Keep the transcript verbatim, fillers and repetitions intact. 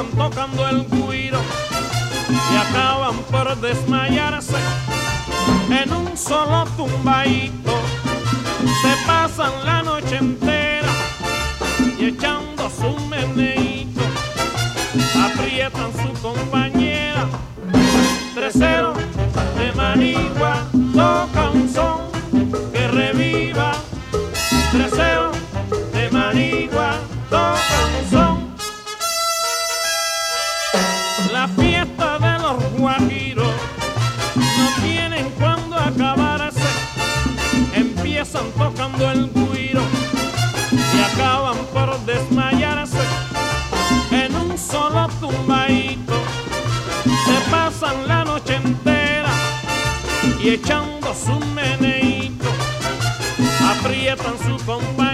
empiezan tocando el güiro y acaban por desmayarse en un solo tumbadito. Se pasan la noche entera y echando su meneíto aprietan su compañera. Tercero de Manigua toca un son que reviva. Tercero de Manigua toca un son. La fiesta de los guajiros no tienen cuándo acabarse. Empiezan tocando el güiro y acaban por desmayarse en un solo tumbadito. Se pasan la noche entera y echando su meneíto aprietan su compañero.